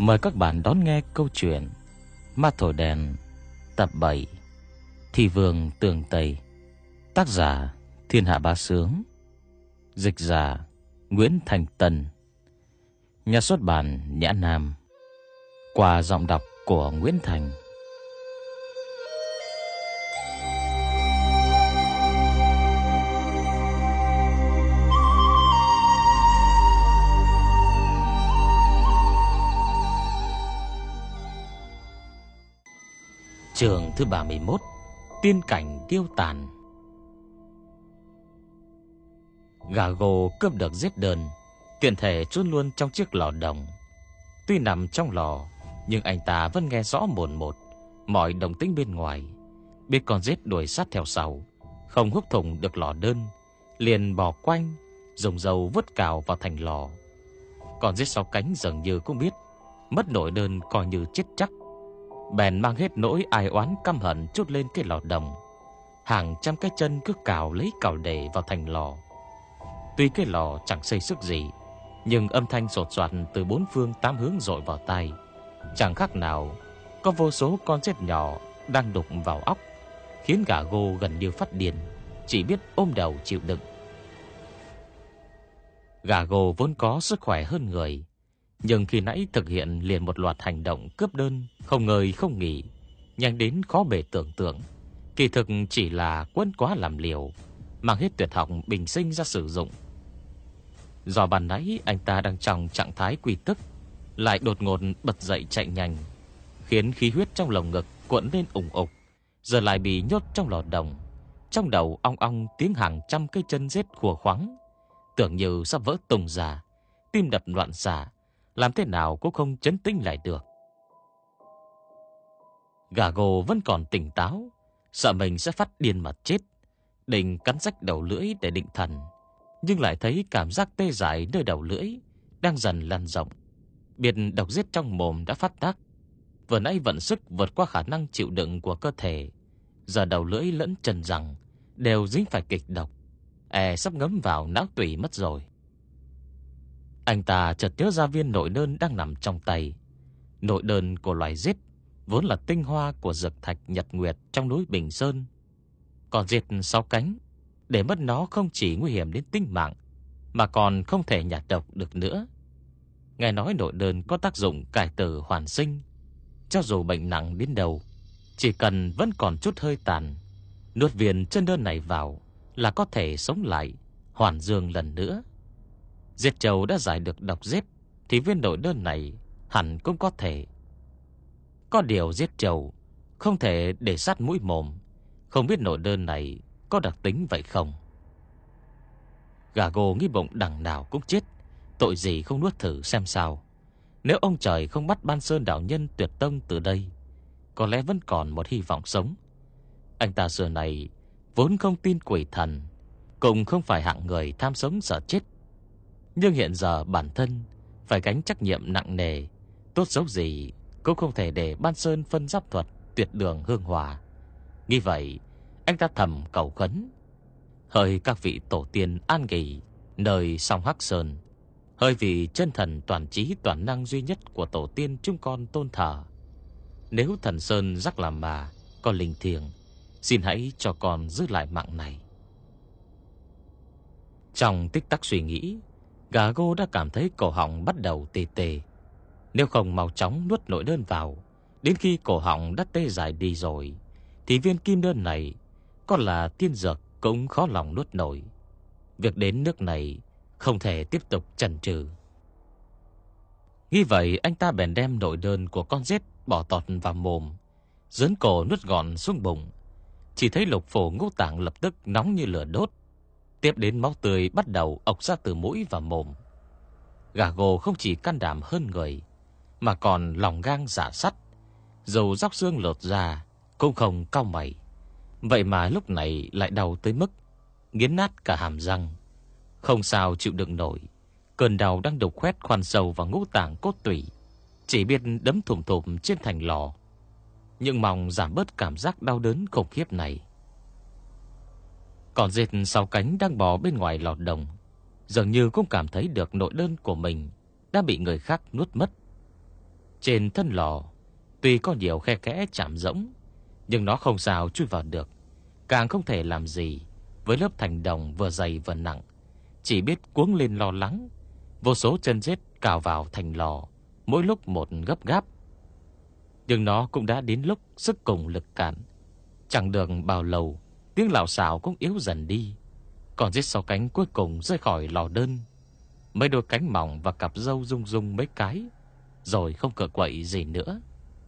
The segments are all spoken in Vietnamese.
Mời các bạn đón nghe câu chuyện Ma Thổi Đèn tập 7, Thị Vương Tường Tây. Tác giả Thiên Hạ Bá Sướng, dịch giả Nguyễn Thành Tân, nhà xuất bản Nhã Nam, qua giọng đọc của Nguyễn Thành. Chương thứ 31: Tiên cảnh tiêu tàn. Gà gồ cướp được giết đơn, tiện thể chôn luôn trong chiếc lò đồng. Tuy nằm trong lò, nhưng anh ta vẫn nghe rõ mồn một mọi động tĩnh bên ngoài. Biết con giết đuổi sát theo sau, không hút thủng được lò đơn, liền bò quanh, dùng dầu vớt cào vào thành lò. Con giết sáu cánh dường như cũng biết mất nổi đơn coi như chết chắc, bèn mang hết nỗi ai oán căm hận trút lên cái lò đồng. Hàng trăm cái chân cứ cào lấy cào để vào thành lò. Tuy cái lò chẳng xây sức gì, nhưng âm thanh sột soạt từ bốn phương tám hướng dội vào tai, chẳng khác nào có vô số con rết nhỏ đang đục vào óc, khiến gà gô gần như phát điên, chỉ biết ôm đầu chịu đựng. Gà gô vốn có sức khỏe hơn người, nhưng khi nãy thực hiện liền một loạt hành động cướp đơn không ngơi không nghỉ, nhanh đến khó bề tưởng tượng. Kỳ thực chỉ là quấn quá làm liều, mang hết tuyệt học bình sinh ra sử dụng. Do ban nãy anh ta đang trong trạng thái quy tức, lại đột ngột bật dậy chạy nhanh, khiến khí huyết trong lồng ngực cuộn lên ủng ục, giờ lại bị nhốt trong lò đồng. Trong đầu ong ong tiếng hàng trăm cái chân rết khua khoắng, tưởng như sắp vỡ tung ra, tim đập loạn xạ, làm thế nào cũng không trấn tĩnh lại được. Gà gồ vẫn còn tỉnh táo, sợ mình sẽ phát điên mà chết, định cắn rách đầu lưỡi để định thần, nhưng lại thấy cảm giác tê dại nơi đầu lưỡi đang dần lan rộng. Biết độc giết trong mồm đã phát tác, vừa nãy vận sức vượt qua khả năng chịu đựng của cơ thể, giờ đầu lưỡi lẫn chân răng đều dính phải kịch độc, sắp ngấm vào não tủy mất rồi. Anh ta chợt nhớ ra viên nội đơn đang nằm trong tay. Nội đơn của loài giết vốn là tinh hoa của dược thạch nhật nguyệt trong núi Bình Sơn. Còn diệt sáu cánh, để mất nó không chỉ nguy hiểm đến tính mạng, mà còn không thể nhạt độc được nữa. Nghe nói nội đơn có tác dụng cải tử hoàn sinh, cho dù bệnh nặng đến đâu, chỉ cần vẫn còn chút hơi tàn, nuốt viên chân đơn này vào là có thể sống lại, hoàn dương lần nữa. Diệt trầu đã giải được độc giết, thì viên nội đơn này hẳn cũng có thể. Có điều giết trầu không thể để sát mũi mồm, không biết nội đơn này có đặc tính vậy không. Gà gồ nghĩ bụng đằng nào cũng chết, tội gì không nuốt thử xem sao. Nếu ông trời không bắt Ban Sơn đạo nhân tuyệt tông từ đây, có lẽ vẫn còn một hy vọng sống. Anh ta xưa này vốn không tin quỷ thần, cũng không phải hạng người tham sống sợ chết, nhưng hiện giờ bản thân phải gánh trách nhiệm nặng nề, tốt xấu gì cũng không thể để Ban Sơn phân giáp thuật tuyệt đường hương hòa. Nghĩ vậy, anh ta thầm cầu khấn: hỡi các vị tổ tiên an nghỉ nơi sông Hắc Sơn, hỡi vị chân thần toàn trí toàn năng duy nhất của tổ tiên chúng con tôn thờ, nếu thần Sơn rắc làm mà có linh thiêng, xin hãy cho con giữ lại mạng này. Trong tích tắc suy nghĩ, gà gô đã cảm thấy cổ họng bắt đầu tê tê. Nếu không mau chóng nuốt nội đơn vào, đến khi cổ họng đã tê dại đi rồi, thì viên kim đơn này có là tiên dược cũng khó lòng nuốt nổi. Việc đến nước này không thể tiếp tục chần chừ. Nghĩ vậy, anh ta bèn đem nội đơn của con rết bỏ tọt vào mồm, dướn cổ nuốt gọn xuống bụng. Chỉ thấy lục phủ ngũ tạng lập tức nóng như lửa đốt, tiếp đến máu tươi bắt đầu ộc ra từ mũi và mồm. Gà gồ không chỉ can đảm hơn người, mà còn lòng gang dạ sắt, dù róc xương lột ra cũng không cau mày. Vậy mà lúc này lại đau tới mức nghiến nát cả hàm răng, không sao chịu đựng nổi. Cơn đau đang đục khoét khoan sâu vào ngũ tạng cốt tủy, chỉ biết đấm thùm thùm trên thành lò, nhưng mong giảm bớt cảm giác đau đớn khủng khiếp này. Còn dệt sáu cánh đang bò bên ngoài lò đồng, dường như cũng cảm thấy được nội đơn của mình đã bị người khác nuốt mất. Trên thân lò tuy có nhiều khe kẽ chạm rỗng, nhưng nó không sao chui vào được, càng không thể làm gì với lớp thành đồng vừa dày vừa nặng, chỉ biết cuống lên lo lắng. Vô số chân rết cào vào thành lò, mỗi lúc một gấp gáp. Nhưng nó cũng đã đến lúc sức cùng lực cạn. Chẳng được bao lâu, tiếng lạo xạo cũng yếu dần đi. Còn rết sáu cánh cuối cùng rơi khỏi lò đơn. Mấy đôi cánh mỏng và cặp râu rung rung mấy cái, rồi không cựa quậy gì nữa.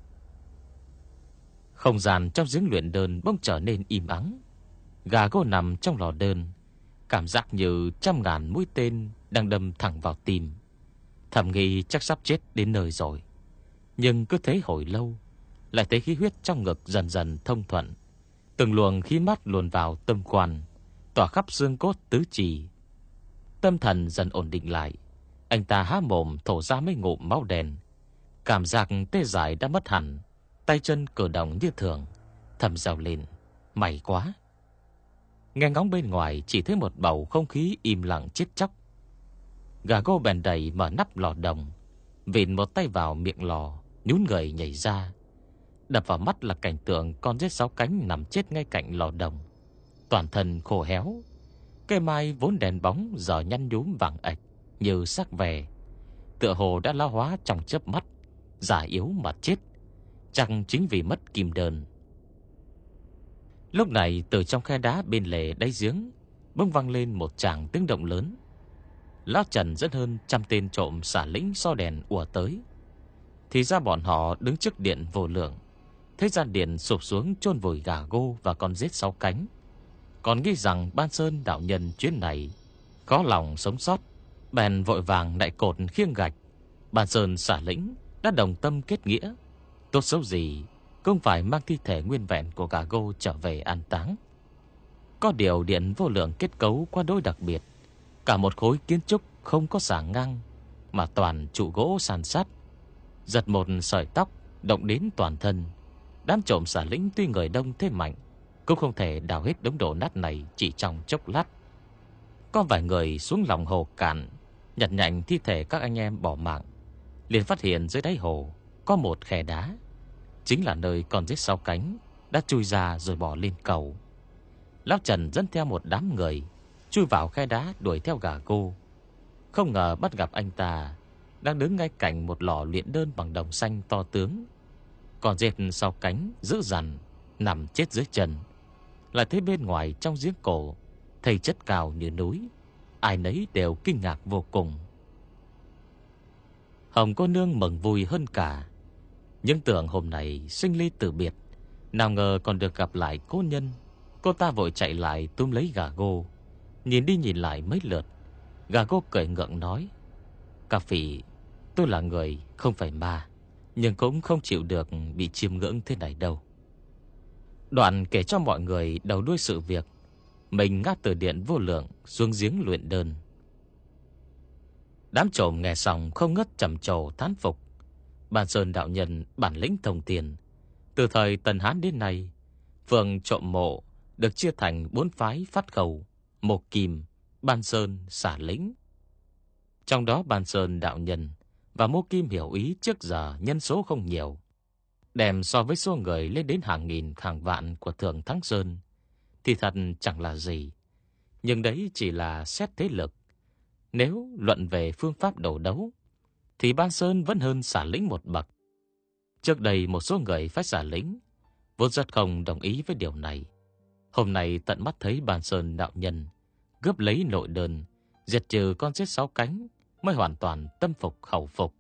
Không gian trong giếng luyện đơn bỗng trở nên im ắng. Gà gô nằm trong lò đơn, cảm giác như trăm ngàn mũi tên đang đâm thẳng vào tim. Thầm nghĩ chắc sắp chết đến nơi rồi. Nhưng cứ thế hồi lâu, lại thấy khí huyết trong ngực dần dần thông thuận. Từng luồng khí mát luồn vào tâm quan, tỏa khắp xương cốt tứ chi. Tâm thần dần ổn định lại. Anh ta há mồm thổ ra mấy ngụm máu đen. Cảm giác tê dại đã mất hẳn, tay chân cử động như thường. Thầm rào lên, may quá. Nghe ngóng bên ngoài chỉ thấy một bầu không khí im lặng chết chóc. Gà gô bèn đầy mở nắp lò đồng, vịn một tay vào miệng lò, nhún người nhảy ra. Đập vào mắt là cảnh tượng con rết sáu cánh nằm chết ngay cạnh lò đồng, toàn thân khô héo. Cây mai vốn đèn bóng giờ nhăn nhúm vàng ạch như xác về, tựa hồ đã lão hóa trong chớp mắt, già yếu mà chết, chẳng chính vì mất kim đơn. Lúc này từ trong khe đá bên lề đáy giếng bỗng vang lên một tràng tiếng động lớn. Lão Trần dẫn hơn 100 tên trộm xả lính so đèn ùa tới. Thì ra bọn họ đứng trước điện vô lượng, thấy gian điện sụp xuống chôn vùi gà gô và con rết sáu cánh, còn nghĩ rằng Ban Sơn đạo nhân chuyến này khó lòng sống sót, bèn vội vàng đại cột khiêng gạch. Ban Sơn xả lĩnh đã đồng tâm kết nghĩa, tốt xấu gì cũng phải mang thi thể nguyên vẹn của gà gô trở về an táng. Có điều điện vô lượng kết cấu quá đỗi đặc biệt, cả một khối kiến trúc không có xà ngang, mà toàn trụ gỗ san sát. Giật một sợi tóc động đến toàn thân. Đám trộm xả lĩnh tuy người đông thế mạnh, cũng không thể đào hết đống đổ nát này chỉ trong chốc lát. Có vài người xuống lòng hồ cạn, nhặt nhạnh thi thể các anh em bỏ mạng, liền phát hiện dưới đáy hồ có một khe đá, chính là nơi con rết sáu cánh đã chui ra rồi bỏ lên cầu. Lão Trần dẫn theo một đám người chui vào khe đá đuổi theo gà gô. Không ngờ bắt gặp anh ta đang đứng ngay cạnh một lò luyện đơn bằng đồng xanh to tướng. Còn rết sáu cánh dữ dằn nằm chết dưới chân. Lại thấy bên ngoài trong giếng cổ thây chất cao như núi, ai nấy đều kinh ngạc vô cùng. Hồng cô nương mừng vui hơn cả. Nhưng tưởng hôm nay sinh ly tử biệt, nào ngờ còn được gặp lại cố nhân. Cô ta vội chạy lại túm lấy gà gô, nhìn đi nhìn lại mấy lượt. Gà gô cười ngượng nói: "Cà phỉ, tôi là người không phải ma, nhưng cũng không chịu được bị chiêm ngưỡng thế này đâu." Đoạn kể cho mọi người đầu đuôi sự việc mình ngắt từ điện vô lượng xuống giếng luyện đơn. Đám trộm nghe xong không ngớt trầm trồ thán phục. Ban Sơn đạo nhân bản lĩnh thông tiền. Từ thời Tần Hán đến nay, phường trộm mộ được chia thành 4 phái phát khẩu: Mộc Kim, Ban Sơn, Xả Lĩnh. Trong đó Ban Sơn đạo nhân và Mộ Kim hiểu ý trước giờ nhân số không nhiều, đem so với số người lên đến hàng nghìn hàng vạn của Thượng Thắng Sơn thì thật chẳng là gì. Nhưng đấy chỉ là xét thế lực. Nếu luận về phương pháp đấu đấu thì Ban Sơn vẫn hơn Xả Lĩnh một bậc. Trước đây một số người phái Xả Lĩnh vốn rất không đồng ý với điều này. Hôm nay tận mắt thấy Ban Sơn đạo nhân cướp lấy nội đơn, diệt trừ con rết sáu cánh, mới hoàn toàn tâm phục khẩu phục.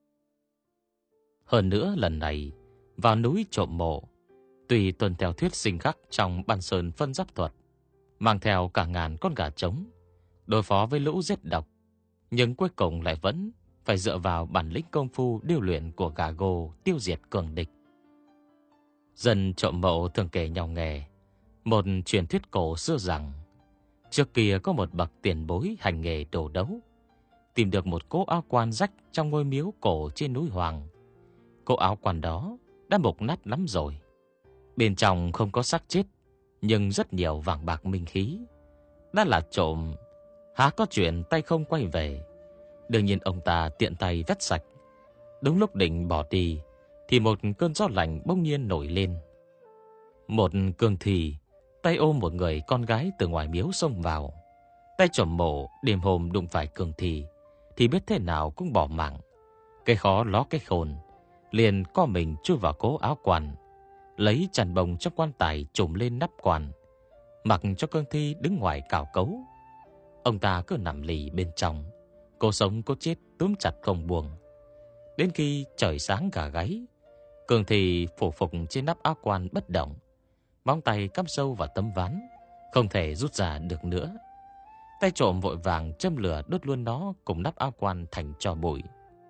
Hơn nữa lần này vào núi trộm mộ, tuy tuân theo thuyết sinh khắc trong Ban Sơn phân giáp thuật, mang theo cả ngàn con gà trống đối phó với lũ giết độc, nhưng cuối cùng lại vẫn phải dựa vào bản lĩnh công phu điêu luyện của gà gô tiêu diệt cường địch. Dân trộm mộ thường kể nhau nghe một truyền thuyết cổ xưa rằng trước kia có một bậc tiền bối hành nghề đồ đấu, tìm được một cỗ áo quan rách trong ngôi miếu cổ trên núi Hoàng. Cỗ áo quan đó đã mục nát lắm rồi, bên trong không có xác chết, nhưng rất nhiều vàng bạc minh khí. Đã là trộm, há có chuyện tay không quay về. Đương nhiên ông ta tiện tay vét sạch. Đúng lúc định bỏ đi thì một cơn gió lạnh bỗng nhiên nổi lên. Một cường thì tay ôm một người con gái từ ngoài miếu xông vào. Tay trộm mộ đêm hôm đụng phải cường thì biết thế nào cũng bỏ mạng. Cái khó ló cái khôn, liền co mình chui vào cố áo quan, lấy chăn bông trong quan tài trùm lên nắp quan, mặc cho cương thi đứng ngoài cào cấu. Ông ta cứ nằm lì bên trong, cố sống cố chết túm chặt không buông. Đến khi trời sáng gà gáy, cường thi phủ phục trên nắp áo quan bất động, móng tay cắm sâu vào tấm ván, không thể rút ra được nữa. Tay trộm vội vàng châm lửa đốt luôn nó cùng nắp áo quan thành tro bụi.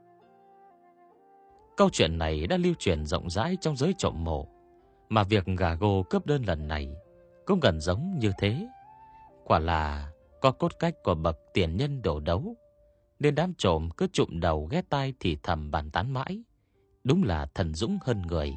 Câu chuyện này đã lưu truyền rộng rãi trong giới trộm mộ, mà việc gà gô cướp đơn lần này cũng gần giống như thế. Quả là có cốt cách của bậc tiền nhân đổ đấu, nên đám trộm cứ trụm đầu ghé tai thì thầm bàn tán mãi. Đúng là thần dũng hơn người.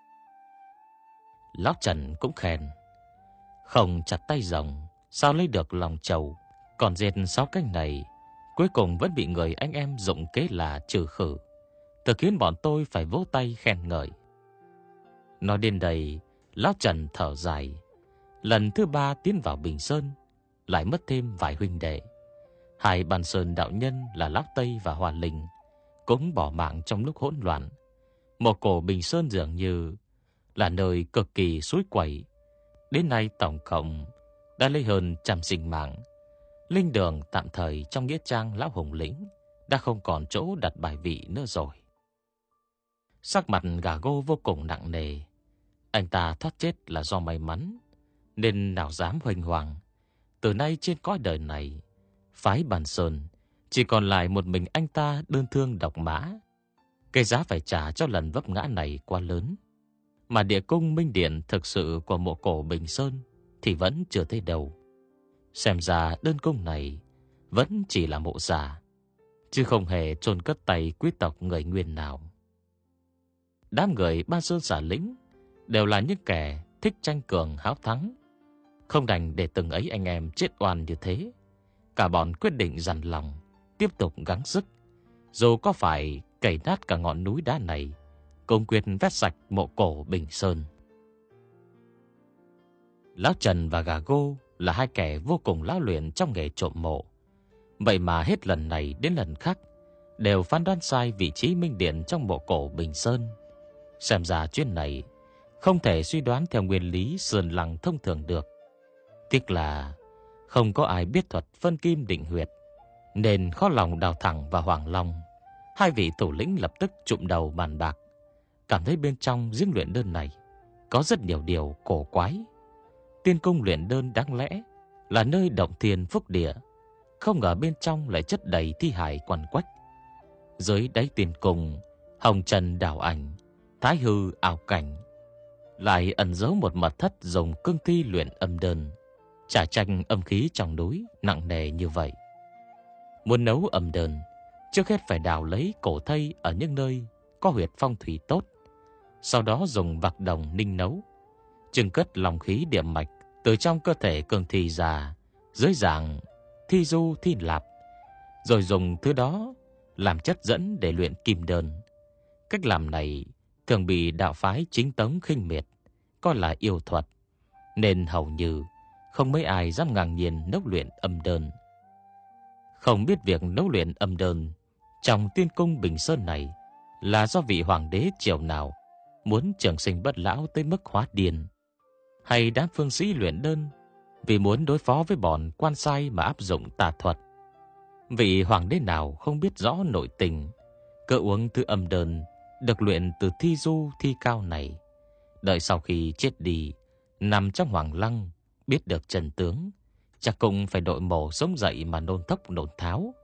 Lão Trần cũng khen: không chặt tay rồng sao lấy được lòng trầu. Còn dệt 6 cánh này cuối cùng vẫn bị người anh em dụng kế là trừ khử, thực khiến bọn tôi phải vỗ tay khen ngợi. Nói đến đây, Lão Trần thở dài. Lần thứ 3 tiến vào Bình Sơn, lại mất thêm vài huynh đệ. Hai Bàn Sơn đạo nhân là Lão Tây và Hoa Linh cũng bỏ mạng trong lúc hỗn loạn. Mộ cổ Bình Sơn dường như là nơi cực kỳ suối quẩy. Đến nay tổng cộng đã lấy hơn 100 sinh mạng. Linh đường tạm thời trong nghĩa trang Lão Hùng Lĩnh đã không còn chỗ đặt bài vị nữa rồi. Sắc mặt gà gô vô cùng nặng nề. Anh ta thoát chết là do may mắn, nên nào dám huênh hoang. Từ nay trên cõi đời này, phái Bàn Sơn chỉ còn lại một mình anh ta đơn thương độc mã. Cái giá phải trả cho lần vấp ngã này quá lớn. Mà địa cung minh điện thực sự của mộ cổ Bình Sơn thì vẫn chưa thấy đâu. Xem ra đơn cung này vẫn chỉ là mộ giả, chứ không hề chôn cất tay quý tộc người Nguyên nào. Đám người Ba Sơn Xả Lĩnh đều là những kẻ thích tranh cường háo thắng, không đành để từng ấy anh em chết oan như thế. Cả bọn quyết định dằn lòng tiếp tục gắng sức, dù có phải cày nát cả ngọn núi đá này, cùng quyết vét sạch mộ cổ Bình Sơn. Lão Trần và gà gô là hai kẻ vô cùng lão luyện trong nghề trộm mộ. Vậy mà hết lần này đến lần khác đều phán đoán sai vị trí minh điện trong mộ cổ Bình Sơn. Xem ra chuyện này không thể suy đoán theo nguyên lý sơn lăng thông thường được. Tiếc là không có ai biết thuật phân kim định huyệt, nên khó lòng đào thẳng vào Hoàng Long. Hai vị thủ lĩnh lập tức trụm đầu bàn bạc, cảm thấy bên trong giếng luyện đơn này có rất nhiều điều cổ quái. Tiên cung luyện đơn đáng lẽ là nơi động thiên phúc địa, không ngờ bên trong lại chất đầy thi hài quằn quách. Dưới đáy tiên cung, hồng trần đảo ảnh, thái hư ảo cảnh, lại ẩn giấu một mật thất dùng cương thi luyện âm đơn, trả tranh âm khí trong núi nặng nề như vậy. Muốn nấu âm đơn, trước hết phải đào lấy cổ thây ở những nơi có huyệt phong thủy tốt, sau đó dùng vạc đồng ninh nấu, trưng cất lòng khí điểm mạch từ trong cơ thể cương thi già dưới dạng thi du thi lạp, rồi dùng thứ đó làm chất dẫn để luyện kim đơn. Cách làm này thường bị đạo phái chính tống khinh miệt, coi là yêu thuật, nên hầu như không mấy ai dám ngang nhiên nấu luyện âm đơn. Không biết việc nấu luyện âm đơn trong tiên cung Bình Sơn này là do vị hoàng đế triều nào muốn trường sinh bất lão tới mức hóa điên, hay đám phương sĩ luyện đơn vì muốn đối phó với bọn quan sai mà áp dụng tà thuật. Vị hoàng đế nào không biết rõ nội tình, cứ uống thứ âm đơn được luyện từ thi du thi cao này, đợi sau khi chết đi nằm trong hoàng lăng biết được chân tướng, chắc cũng phải đội mồ sống dậy mà nôn thốc nôn tháo.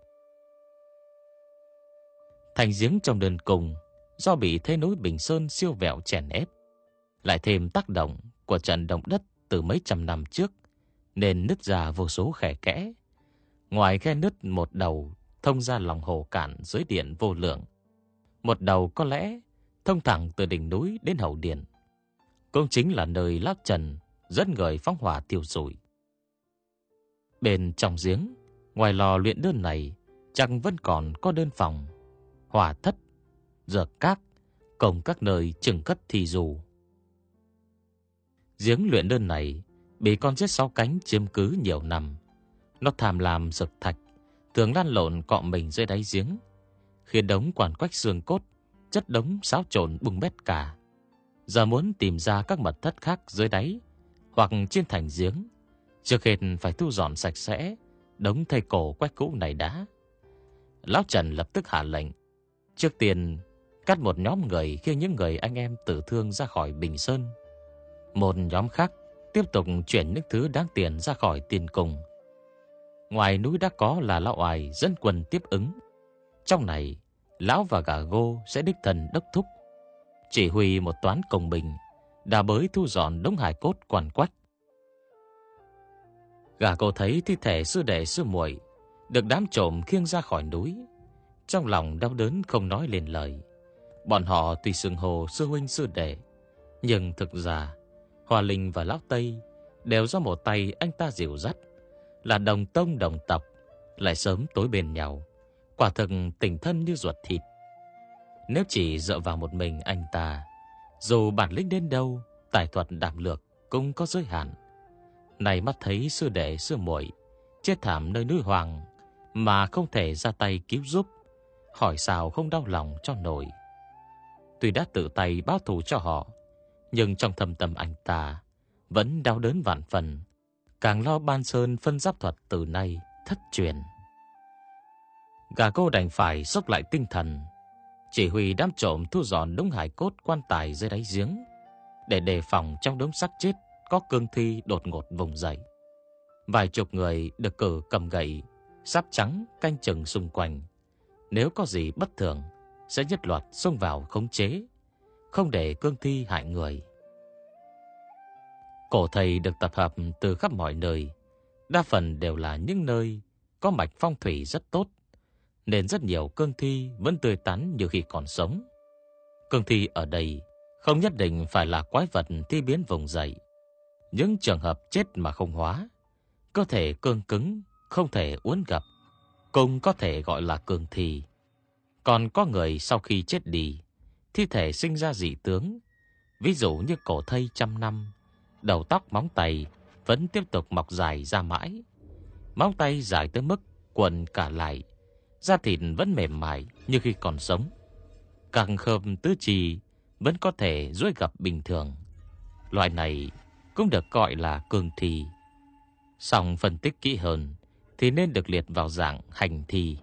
Thành giếng trong đơn cung do bị thế núi Bình Sơn siêu vẹo chèn ép, lại thêm tác động của trận động đất từ mấy trăm năm trước, nên nứt ra vô số khe kẽ. Ngoài khe nứt một đầu thông ra lòng hồ cạn dưới điện vô lượng, một đầu có lẽ thông thẳng từ đỉnh núi đến hậu điện, cũng chính là nơi Lão Trần dẫn người phóng hỏa tiêu rụi. Bên trong giếng, ngoài lò luyện đơn này, chẳng vẫn còn có đơn phòng, hỏa thất, dược các, cùng các nơi trưng cất thi dù. Giếng luyện đơn này bị con rết 6 cánh chiếm cứ nhiều năm. Nó tham lam dược thạch, thường lăn lộn cọ mình dưới đáy giếng, khiến đống quản quách xương cốt, chất đống xáo trộn bung bét cả. Giờ muốn tìm ra các mật thất khác dưới đáy hoặc trên thành giếng, trước hết phải thu dọn sạch sẽ đống thây cổ quách cũ này đã. Lão Trần lập tức hạ lệnh, trước tiên cắt một nhóm người khiêng những người anh em tử thương ra khỏi Bình Sơn. Một nhóm khác tiếp tục chuyển những thứ đáng tiền ra khỏi tiền cung. Ngoài núi đã có là lão Oải dẫn quân tiếp ứng. Trong này, lão và gà Gô sẽ đích thân đốc thúc, chỉ huy một toán công bình, đào bới thu dọn đống hài cốt quằn quách. Gà Gô thấy thi thể sư đệ sư muội được đám trộm khiêng ra khỏi núi, trong lòng đau đớn không nói lên lời. Bọn họ tuy xưng hô sư huynh sư đệ, nhưng thực ra Hoa Linh và lão Tây đều do một tay anh ta dìu dắt, là đồng tông đồng tộc, lại sớm tối bên nhau, quả thực tình thân như ruột thịt. Nếu chỉ dựa vào một mình anh ta, dù bản lĩnh đến đâu, tài thuật đảm lược cũng có giới hạn. Này mắt thấy sư đệ sư muội chết thảm nơi núi hoang mà không thể ra tay cứu giúp, hỏi sao không đau lòng cho nổi. Tuy đã tự tay báo thù cho họ, nhưng trong thâm tâm anh ta vẫn đau đớn vạn phần, càng lo Ban Sơn phân giáp thuật từ nay thất truyền. Gà Cô đành phải xốc lại tinh thần, chỉ huy đám trộm thu dọn đống hài cốt quan tài dưới đáy giếng, để đề phòng trong đống xác chết có cương thi đột ngột vùng dậy. Vài chục người được cử cầm gậy, sáp trắng canh chừng xung quanh. Nếu có gì bất thường, sẽ nhất loạt xông vào khống chế, không để cương thi hại người. Cổ thầy được tập hợp từ khắp mọi nơi, đa phần đều là những nơi có mạch phong thủy rất tốt, nên rất nhiều cương thi vẫn tươi tắn như khi còn sống. Cương thi ở đây không nhất định phải là quái vật thi biến vùng dậy. Những trường hợp chết mà không hóa, cơ thể cương cứng, không thể uốn gập, cũng có thể gọi là cương thi. Còn có người sau khi chết đi, thi thể sinh ra dị tướng, ví dụ như cổ thây 100 năm, đầu tóc móng tay vẫn tiếp tục mọc dài ra mãi. Móng tay dài tới mức quần cả lại, da thịt vẫn mềm mại như khi còn sống. Càng khớp tứ chi vẫn có thể duỗi gập bình thường. Loại này cũng được gọi là cương thi. Song phân tích kỹ hơn thì nên được liệt vào dạng hành thi.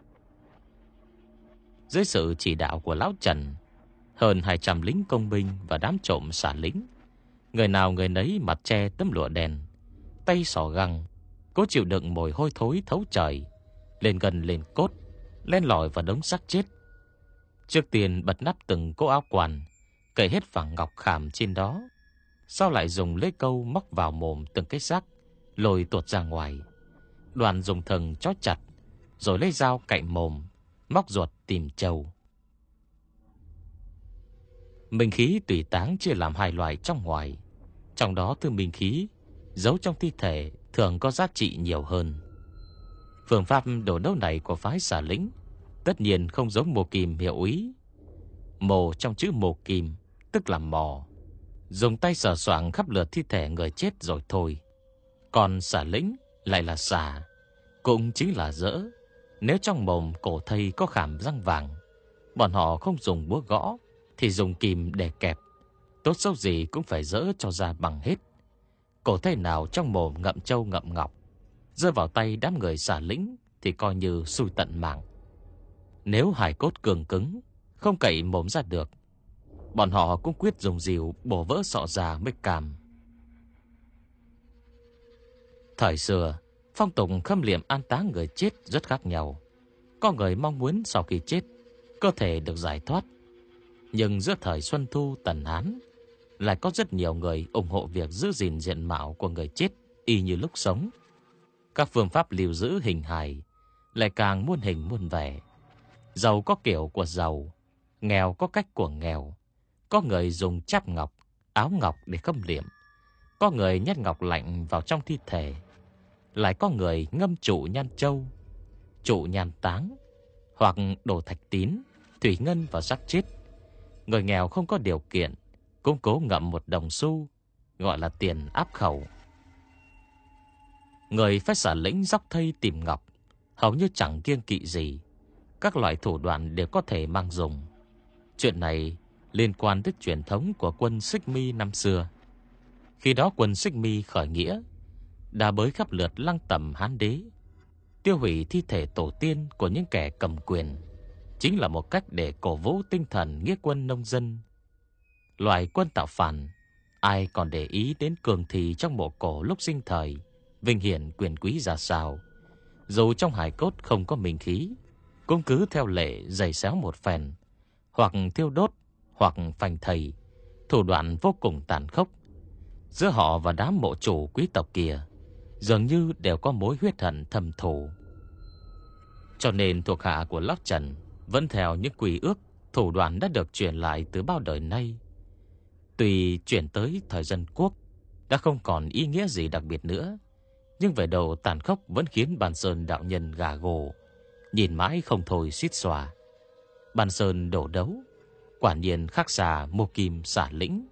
Dưới sự chỉ đạo của lão Trần, hơn 200 lính công binh và đám trộm xả lính, người nào người nấy mặt che tấm lụa đen, tay xỏ găng, cố chịu đựng mùi hôi thối thấu trời, lên gần lên cốt, len lỏi vào đống xác chết. Trước tiên bật nắp từng cỗ áo quan, cởi hết vàng ngọc khảm trên đó, sau lại dùng lưỡi câu móc vào mồm từng cái xác, lôi tuột ra ngoài. Đoàn dùng thần trói chặt, rồi lấy dao cạnh mồm, móc ruột tìm trâu. Minh khí tùy táng chia làm hai loại trong ngoài, trong đó thứ minh khí giấu trong thi thể thường có giá trị nhiều hơn. Phương pháp đổ đấu này của phái xả lính tất nhiên không giống mồ kim hiệu úy. Mồ trong chữ mồ kim tức là mò, dùng tay sờ soạng khắp lượt thi thể người chết rồi thôi. Còn xả lính lại là xả, cũng chính là dỡ. Nếu trong mồm cổ thây có khảm răng vàng, bọn họ không dùng búa gõ thì dùng kìm để kẹp, tốt xấu gì cũng phải dỡ cho ra bằng hết. Cổ thây nào trong mồm ngậm trâu ngậm ngọc, rơi vào tay đám người xả lính thì coi như xui tận mạng. Nếu hài cốt cường cứng, không cậy mồm ra được, bọn họ cũng quyết dùng dìu bổ vỡ sọ già mới cam. Thời xưa, phong tục khâm liệm an táng người chết rất khác nhau. Có người mong muốn sau khi chết, cơ thể được giải thoát. Nhưng giữa thời Xuân Thu Tần Hán, lại có rất nhiều người ủng hộ việc giữ gìn diện mạo của người chết y như lúc sống. Các phương pháp lưu giữ hình hài lại càng muôn hình muôn vẻ. Giàu có kiểu của giàu, nghèo có cách của nghèo. Có người dùng cháp ngọc, áo ngọc để khâm liệm, có người nhét ngọc lạnh vào trong thi thể, lại có người ngâm trụ nhan châu, trụ nhan táng, hoặc đổ thạch tín, thủy ngân vào xác chết Người nghèo không có điều kiện cũng cố ngậm một đồng xu, gọi là tiền áp khẩu. Người phái xả lĩnh dốc thây tìm ngọc hầu như chẳng kiêng kỵ gì, các loại thủ đoạn đều có thể mang dùng. Chuyện này liên quan tới truyền thống của quân Xích Mi năm xưa. Khi đó quân Xích Mi khởi nghĩa, đã bới khắp lượt Lăng Tẩm Hán Đế, tiêu hủy thi thể tổ tiên của những kẻ cầm quyền, chính là một cách để cổ vũ tinh thần nghĩa quân nông dân. Loại quân tạo phản, ai còn để ý đến cường thì trong mộ cổ lúc sinh thời, vinh hiển quyền quý ra sao. Dù trong hài cốt không có minh khí, cũng cứ theo lệ giày xéo một phen, hoặc thiêu đốt, hoặc phanh thây, thủ đoạn vô cùng tàn khốc. Giữa họ và đám mộ chủ quý tộc kia dường như đều có mối huyết hận thâm thù. Cho nên thuộc hạ của Lão Trần vẫn theo những quy ước, thủ đoạn đã được truyền lại từ bao đời nay. Tuy chuyển tới thời dân quốc đã không còn ý nghĩa gì đặc biệt nữa, nhưng về đầu tàn khốc vẫn khiến Bàn Sơn đạo nhân gà gồ, nhìn mãi không thôi suýt xòa. Bàn Sơn đổ đấu, quả nhiên khác xa Mô Kim xả lĩnh.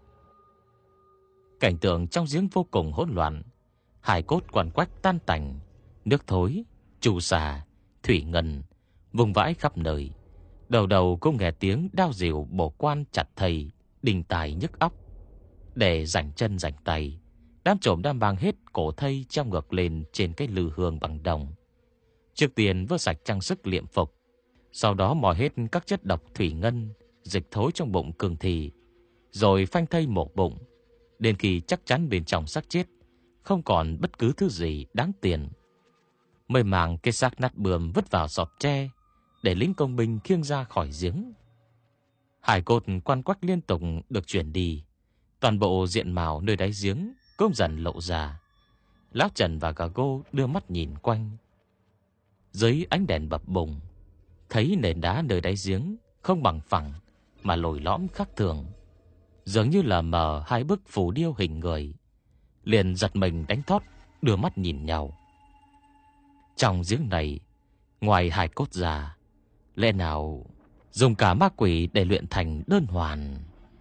Cảnh tượng trong giếng vô cùng hỗn loạn, hải cốt quằn quách tan tành, nước thối, trù xà, thủy ngân vùng vãi khắp nơi. Đầu đầu cũng nghe tiếng đao dìu bổ quan chặt thầy, đình tài nhức óc. Để rảnh chân rảnh tay, đám trộm đã mang hết cổ thây treo ngược lên trên cái lư hương bằng đồng. Trước tiên vơ sạch trang sức liệm phục, sau đó mò hết các chất độc thủy ngân, dịch thối trong bụng cường thì, rồi phanh thây một bụng, đến khi chắc chắn bên trong xác chết không còn bất cứ thứ gì đáng tiền, mới mang cái xác nát bươm vứt vào sọt tre để lính công binh khiêng ra khỏi giếng. Hải cốt quan quách liên tục được chuyển đi, toàn bộ diện mạo nơi đáy giếng cũng dần lộ ra. Lão Trần và Gà Gô đưa mắt nhìn quanh. Dưới ánh đèn bập bùng, thấy nền đá nơi đáy giếng không bằng phẳng mà lồi lõm khác thường, dường như là mờ hai bức phù điêu hình người. Liền giật mình đánh thót, đưa mắt nhìn nhau. Trong giếng này, ngoài hài cốt ra, lẽ nào dùng cả ma quỷ để luyện thành đơn hoàn?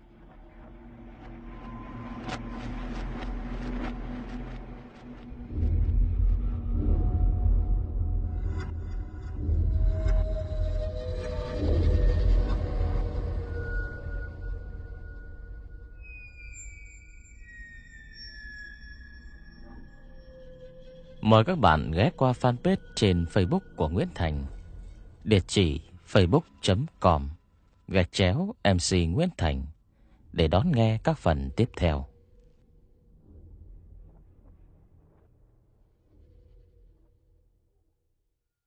Mời các bạn ghé qua fanpage trên Facebook của Nguyễn Thành, địa chỉ facebook.com/MC Nguyễn Thành để đón nghe các phần tiếp theo.